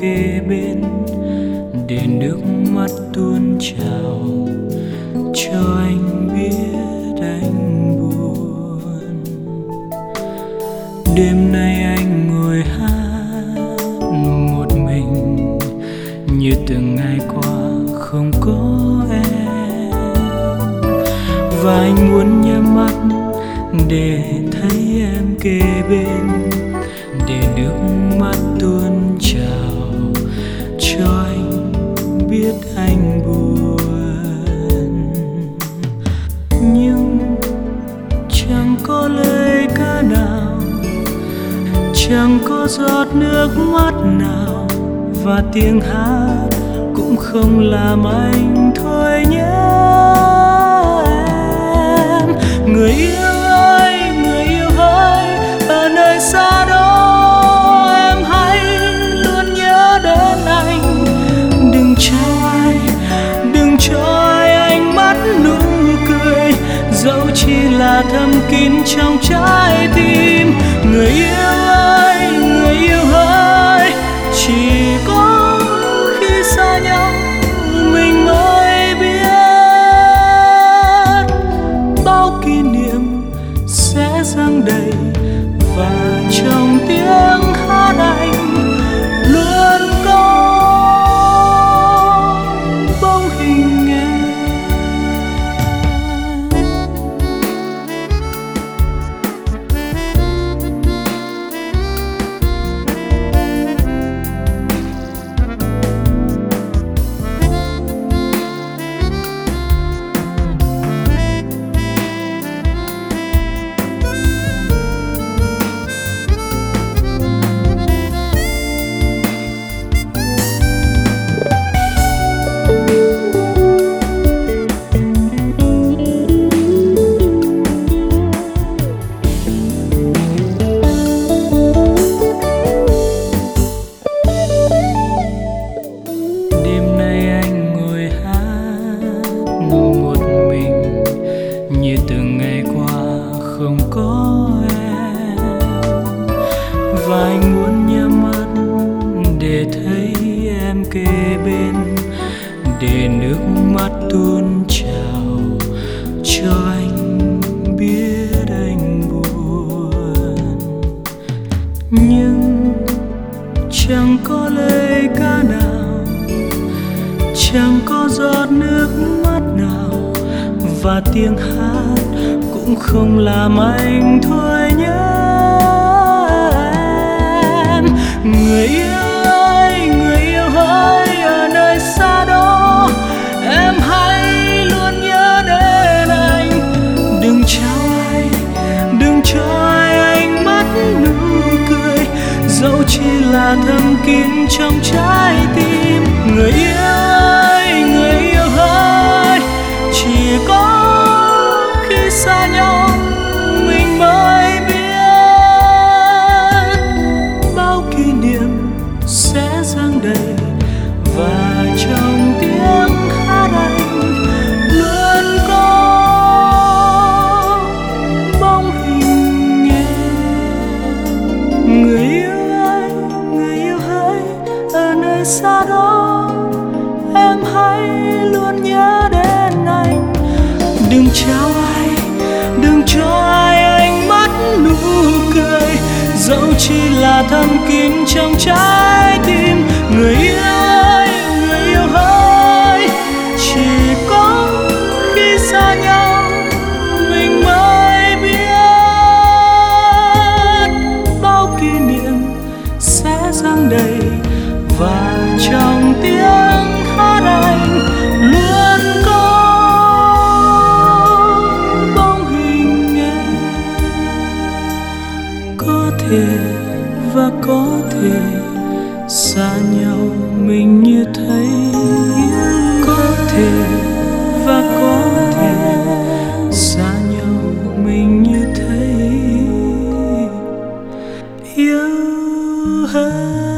kề bên, để nước mắt tuôn trào cho anh biết anh buồn. Đêm nay anh ngồi hát một mình, như từng ngày qua không có em. Và anh muốn nhắm mắt để thấy em kề bên, để nước mắt tuôn trào cho anh biết anh buồn. Nhưng chẳng có lời ca nào, chẳng có giọt nước mắt nào, và tiếng hát cũng không làm anh thôi nhớ em. Người yêu ơi, người yêu ơi, ở nơi xa đó em hãy luôn nhớ đến anh. Đừng cho ai ánh mắt nụ cười, dẫu chỉ là thầm kín trong trái tim. Người yêu ơi, người yêu ơi, chỉ có khi xa nhau mình mới biết bao kỷ niệm sẽ dâng đầy, và trong tiếng hát anh luôn có bóng hình em. Như từng ngày qua không có em, và anh muốn nhắm mắt để thấy em kề bên, để nước mắt tuôn trào cho anh biết anh buồn. Nhưng chẳng có lời ca nào, chẳng có giọt nước mắt nào, và tiếng hát cũng không làm anh thôi nhớ em. Người yêu ơi, người yêu ơi, ở nơi xa đó em hãy luôn nhớ đến anh. Đừng cho ai ánh mắt nụ cười, dẫu chỉ là thầm kín trong trái tim. Người yêu ơi, người yêu ơi, chỉ có khi xa nhau mình mới biết bao kỷ niệm sẽ dâng đầy, và trong tiếng hát anh luôn có bóng hình em. Người yêu ơi, ở nơi xa đó em hãy luôn nhớ đến anh. Đừng cho ai ánh mắt nụ cười, dẫu chỉ là thầm kín trong trái tim. Người yêu ơi, người yêu ơi, chỉ có khi xa nhau mình mới biết bao kỷ niệm sẽ dâng đầy, và trong tiếng hát anh luôn có bóng hình em. Có thể và có thể xa nhau mình như thấy, có thể và có thể xa nhau mình như thấy yêu hơn.